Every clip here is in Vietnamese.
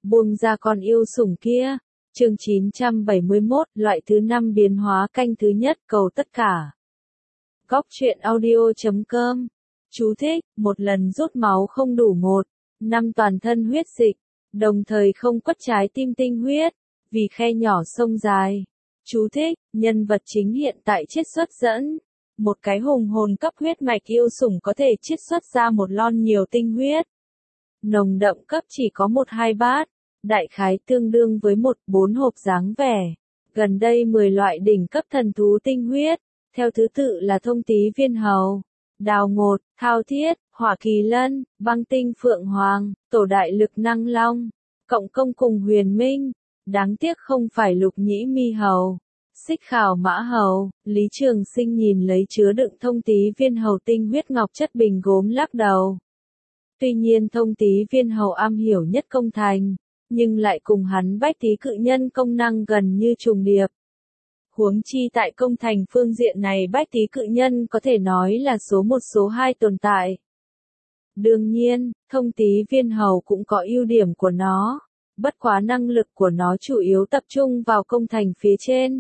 Buông ra con yêu sủng kia. Chương 971, loại thứ 5 biến hóa canh thứ nhất, cầu tất cả. Góc truyện audio.com. Chú thích, một lần rút máu không đủ 1, 5 toàn thân huyết dịch, đồng thời không quất trái tim tinh huyết, vì khe nhỏ sông dài. Chú thích, nhân vật chính hiện tại chiết xuất dẫn. Một cái hùng hồn cấp huyết mạch yêu sủng có thể chiết xuất ra một lon nhiều tinh huyết. Nồng đậm cấp chỉ có 1-2 bát. Đại khái tương đương với 1-4 hộp dáng vẻ. Gần đây 10 loại đỉnh cấp thần thú tinh huyết, theo thứ tự là thông tí viên hầu, đào ngột, thao thiết, hỏa kỳ lân, băng tinh phượng hoàng, tổ đại lực năng long, cộng công cùng huyền minh. Đáng tiếc không phải lục nhĩ mi hầu, xích khảo mã hầu. Lý Trường Sinh nhìn lấy chứa đựng thông tí viên hầu tinh huyết ngọc chất bình gốm lắc đầu. Tuy nhiên thông tí viên hầu am hiểu nhất công thành, nhưng lại cùng hắn bách tí cự nhân công năng gần như trùng điệp. Huống chi tại công thành phương diện này bách tí cự nhân có thể nói là số 1 số 2 tồn tại. Đương nhiên, thông tí viên hầu cũng có ưu điểm của nó, bất quá năng lực của nó chủ yếu tập trung vào công thành phía trên.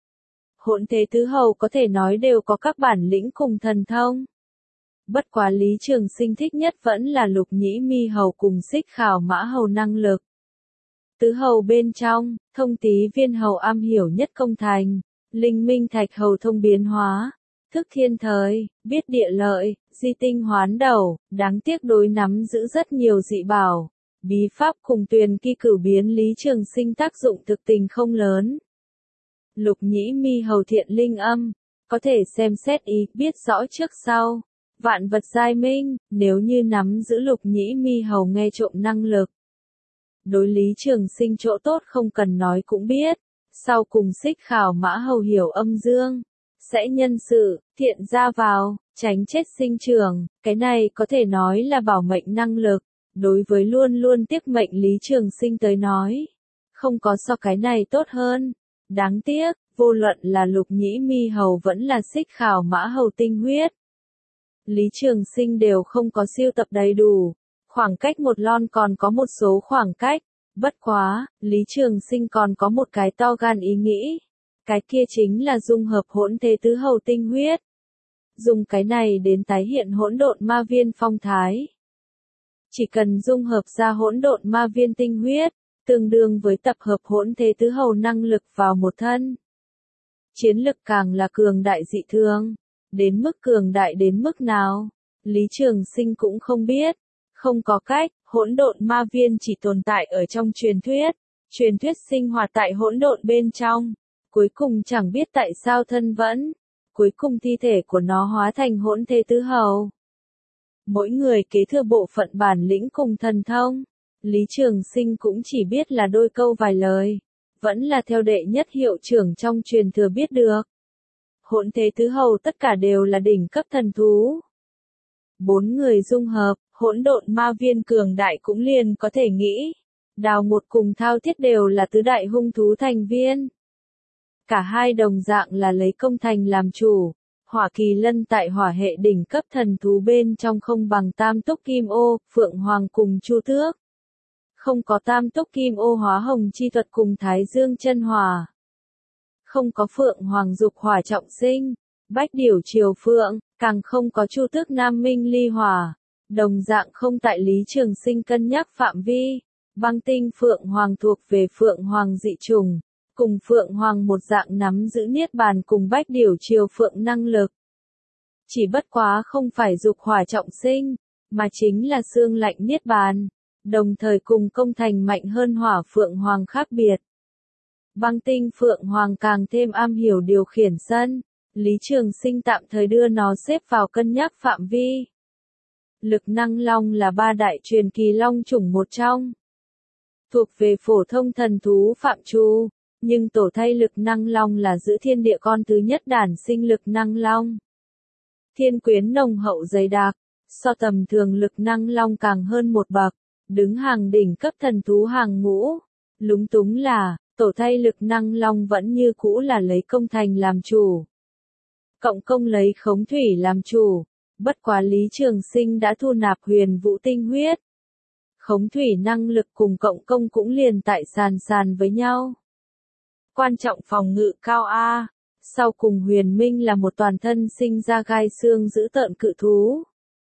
Hỗn thế tứ hầu có thể nói đều có các bản lĩnh cùng thần thông. Bất quá Lý Trường Sinh thích nhất vẫn là lục nhĩ mi hầu cùng xích khảo mã hầu năng lực. Tứ hầu bên trong, thông tí viên hầu am hiểu nhất công thành, linh minh thạch hầu thông biến hóa, thức thiên thời, biết địa lợi, di tinh hoán đầu, đáng tiếc đối nắm giữ rất nhiều dị bảo, bí pháp cùng tuyền kỳ cửu biến Lý Trường Sinh tác dụng thực tình không lớn. Lục nhĩ mi hầu thiện linh âm, có thể xem xét ý biết rõ trước sau, vạn vật giai minh, nếu như nắm giữ lục nhĩ mi hầu nghe trộm năng lực. Đối Lý Trường Sinh chỗ tốt không cần nói cũng biết, sau cùng xích khảo mã hầu hiểu âm dương, sẽ nhân sự, thiện ra vào, tránh chết sinh trường, cái này có thể nói là bảo mệnh năng lực, đối với luôn luôn tiếc mệnh Lý Trường Sinh tới nói, không có so cái này tốt hơn. Đáng tiếc, vô luận là lục nhĩ mi hầu vẫn là xích khảo mã hầu tinh huyết, Lý Trường Sinh đều không có siêu tập đầy đủ. Khoảng cách một lon còn có một số khoảng cách, bất quá, Lý Trường Sinh còn có một cái to gan ý nghĩ. Cái kia chính là dung hợp hỗn thế tứ hầu tinh huyết. Dùng cái này đến tái hiện hỗn độn ma viên phong thái. Chỉ cần dung hợp ra hỗn độn ma viên tinh huyết, tương đương với tập hợp hỗn thế tứ hầu năng lực vào một thân. Chiến lực càng là cường đại dị thường, đến mức cường đại đến mức nào, Lý Trường Sinh cũng không biết. Không có cách, hỗn độn ma viên chỉ tồn tại ở trong truyền thuyết sinh hoạt tại hỗn độn bên trong, cuối cùng chẳng biết tại sao thân vẫn, cuối cùng thi thể của nó hóa thành hỗn thế tứ hầu. Mỗi người kế thừa bộ phận bản lĩnh cùng thần thông, Lý Trường Sinh cũng chỉ biết là đôi câu vài lời, vẫn là theo đệ nhất hiệu trưởng trong truyền thừa biết được. Hỗn thế tứ hầu tất cả đều là đỉnh cấp thần thú. 4 người dung hợp, hỗn độn ma viên cường đại cũng liền có thể nghĩ. Đào ngột cùng thao thiết đều là tứ đại hung thú thành viên. Cả hai đồng dạng là lấy công thành làm chủ. Hỏa kỳ lân tại hỏa hệ đỉnh cấp thần thú bên trong không bằng tam túc kim ô, phượng hoàng cùng chu tước. Không có tam túc kim ô hóa hồng chi thuật cùng thái dương chân hỏa. Không có phượng hoàng dục hỏa trọng sinh, bách điểu triều phượng, càng không có chu tước nam minh ly hỏa. Đồng dạng không tại Lý Trường Sinh cân nhắc phạm vi. Băng tinh phượng hoàng thuộc về phượng hoàng dị trùng, cùng phượng hoàng một dạng nắm giữ niết bàn cùng bách điểu triều phượng năng lực. Chỉ bất quá không phải dục hỏa trọng sinh, mà chính là xương lạnh niết bàn, đồng thời cùng công thành mạnh hơn hỏa phượng hoàng khác biệt. Băng tinh phượng hoàng càng thêm am hiểu điều khiển sân, Lý Trường Sinh tạm thời đưa nó xếp vào cân nhắc phạm vi. Lực năng long là 3 đại truyền kỳ long chủng một trong. Thuộc về phổ thông thần thú phạm trù, nhưng tổ thay lực năng long là giữ thiên địa con thứ nhất đản sinh lực năng long. Thiên quyến nồng hậu dày đặc, so tầm thường lực năng long càng hơn một bậc, đứng hàng đỉnh cấp thần thú hàng ngũ. Lúng túng là, tổ thay lực năng long vẫn như cũ là lấy công thành làm chủ. Cộng công lấy khống thủy làm chủ. Bất quá Lý Trường Sinh đã thu nạp huyền vũ tinh huyết. khống thủy năng lực cùng cộng công cũng liền tại sàn với nhau. Quan trọng phòng ngự cao A, sau cùng Huyền Minh là một toàn thân sinh ra gai xương dữ tợn cự thú.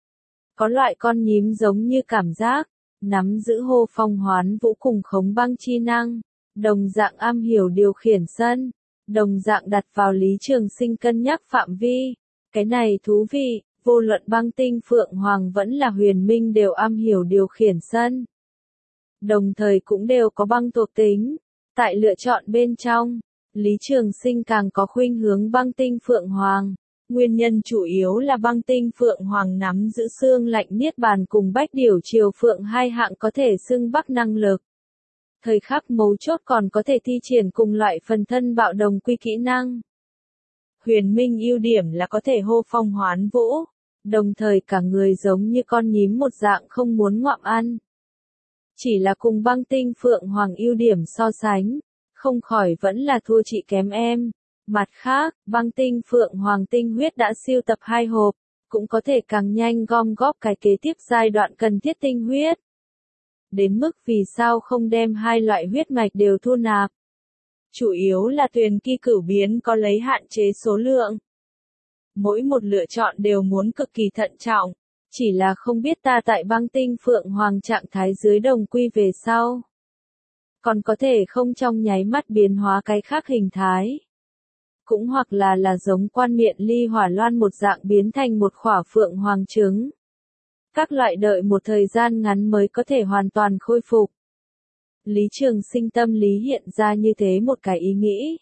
Có loại con nhím giống như cảm giác, nắm giữ hô phong hoán vũ cùng khống băng chi năng, đồng dạng am hiểu điều khiển sân, đồng dạng đặt vào Lý Trường Sinh cân nhắc phạm vi. Cái này thú vị, vô luận băng tinh Phượng Hoàng vẫn là Huyền Minh đều am hiểu điều khiển sân. Đồng thời cũng đều có băng thuộc tính. Tại lựa chọn bên trong, Lý Trường Sinh càng có khuynh hướng băng tinh Phượng Hoàng. Nguyên nhân chủ yếu là băng tinh Phượng Hoàng nắm giữ xương lạnh niết bàn cùng bách điểu triều phượng hai hạng có thể xưng bắc năng lực. Thời khắc mấu chốt còn có thể thi triển cùng loại phần thân bạo đồng quy kỹ năng. Huyền Minh ưu điểm là có thể hô phong hoán vũ, đồng thời cả người giống như con nhím một dạng không muốn ngoạm ăn. Chỉ là cùng băng tinh Phượng Hoàng ưu điểm so sánh, không khỏi vẫn là thua chị kém em. Mặt khác, băng tinh Phượng Hoàng tinh huyết đã siêu tập 2 hộp, cũng có thể càng nhanh gom góp cái kế tiếp giai đoạn cần thiết tinh huyết. Đến mức vì sao không đem hai loại huyết mạch đều thu nạp. Chủ yếu là Tuyền Kỳ Cửu biến có lấy hạn chế số lượng. Mỗi một lựa chọn đều muốn cực kỳ thận trọng, chỉ là không biết ta tại băng tinh Phượng Hoàng trạng thái dưới đồng quy về sau. Còn có thể không trong nháy mắt biến hóa cái khác hình thái. Cũng hoặc là giống quan miện ly hỏa loan một dạng biến thành một khỏa Phượng Hoàng trứng. Các loại đợi một thời gian ngắn mới có thể hoàn toàn khôi phục. Lý Trường Sinh tâm lý hiện ra như thế một cái ý nghĩ.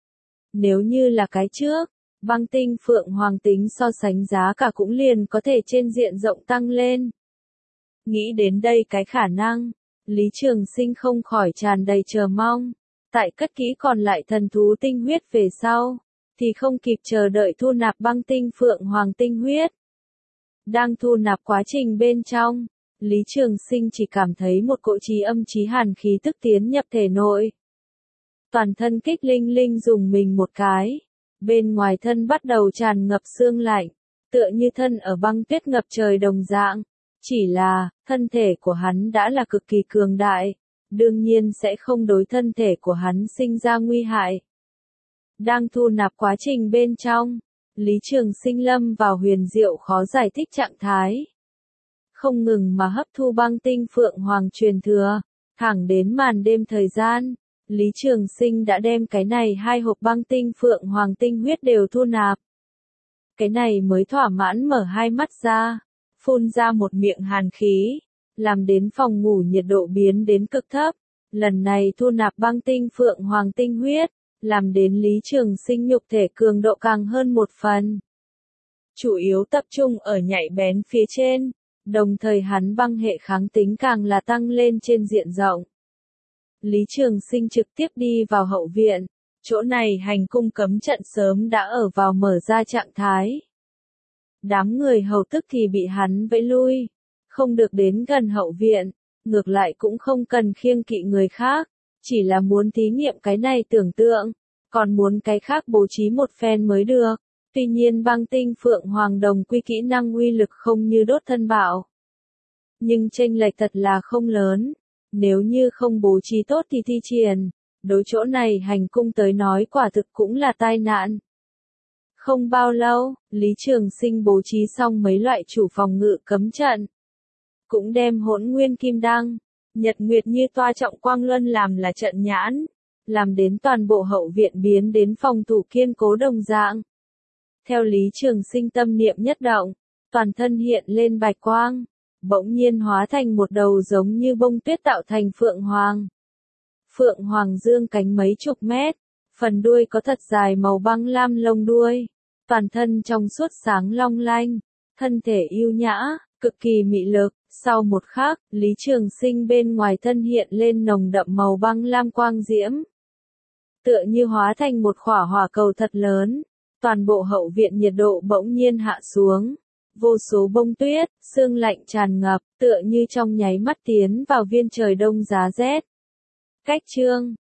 Nếu như là cái trước, băng tinh Phượng Hoàng tính so sánh giá cả cũng liền có thể trên diện rộng tăng lên. Nghĩ đến đây cái khả năng, Lý Trường Sinh không khỏi tràn đầy chờ mong. Tại cất kỹ còn lại thần thú tinh huyết về sau, thì không kịp chờ đợi thu nạp băng tinh Phượng Hoàng tinh huyết. Đang thu nạp quá trình bên trong, Lý Trường Sinh chỉ cảm thấy một cỗ chí âm chí hàn khí tức tiến nhập thể nội. Toàn thân kích linh linh dùng mình một cái, bên ngoài thân bắt đầu tràn ngập sương lạnh, tựa như thân ở băng tuyết ngập trời đồng dạng. Chỉ là, thân thể của hắn đã là cực kỳ cường đại, đương nhiên sẽ không đối thân thể của hắn sinh ra nguy hại. Đang thu nạp quá trình bên trong, Lý Trường Sinh lâm vào huyền diệu khó giải thích trạng thái. Không ngừng mà hấp thu băng tinh Phượng Hoàng truyền thừa, thẳng đến màn đêm thời gian, Lý Trường Sinh đã đem cái này 2 hộp băng tinh Phượng Hoàng tinh huyết đều thu nạp. Cái này mới thỏa mãn mở hai mắt ra, phun ra một miệng hàn khí, làm đến phòng ngủ nhiệt độ biến đến cực thấp. Lần này thu nạp băng tinh Phượng Hoàng tinh huyết, làm đến Lý Trường Sinh nhục thể cường độ càng hơn một phần. Chủ yếu tập trung ở nhạy bén phía trên, đồng thời hắn băng hệ kháng tính càng là tăng lên trên diện rộng. Lý Trường Sinh trực tiếp đi vào hậu viện, chỗ này hành cung cấm trận sớm đã ở vào mở ra trạng thái. Đám người hầu tức thì bị hắn vẫy lui, không được đến gần hậu viện, ngược lại cũng không cần khiêng kỵ người khác, chỉ là muốn thí nghiệm cái này tưởng tượng, còn muốn cái khác bố trí một phen mới được. Tuy nhiên băng tinh Phượng Hoàng đồng quy kỹ năng uy lực không như đốt thân bạo. Nhưng chênh lệch thật là không lớn, nếu như không bố trí tốt thì thi triển, đối chỗ này hành cung tới nói quả thực cũng là tai nạn. Không bao lâu, Lý Trường Sinh bố trí xong mấy loại chủ phòng ngự cấm trận. Cũng đem Hỗn Nguyên Kim Đăng, Nhật Nguyệt như toa trọng quang luân làm là trận nhãn, làm đến toàn bộ hậu viện biến đến phòng thủ kiên cố đồng dạng. Theo Lý Trường Sinh tâm niệm nhất động, toàn thân hiện lên bạch quang, bỗng nhiên hóa thành một đầu giống như bông tuyết tạo thành Phượng Hoàng. Phượng Hoàng dương cánh mấy chục mét, phần đuôi có thật dài màu băng lam lông đuôi, toàn thân trong suốt sáng long lanh, thân thể yêu nhã, cực kỳ mị lực. Sau một khắc, Lý Trường Sinh bên ngoài thân hiện lên nồng đậm màu băng lam quang diễm. Tựa như hóa thành một khỏa hỏa cầu thật lớn, toàn bộ hậu viện nhiệt độ bỗng nhiên hạ xuống. Vô số bông tuyết, sương lạnh tràn ngập, tựa như trong nháy mắt tiến vào viên trời đông giá rét. Cách chương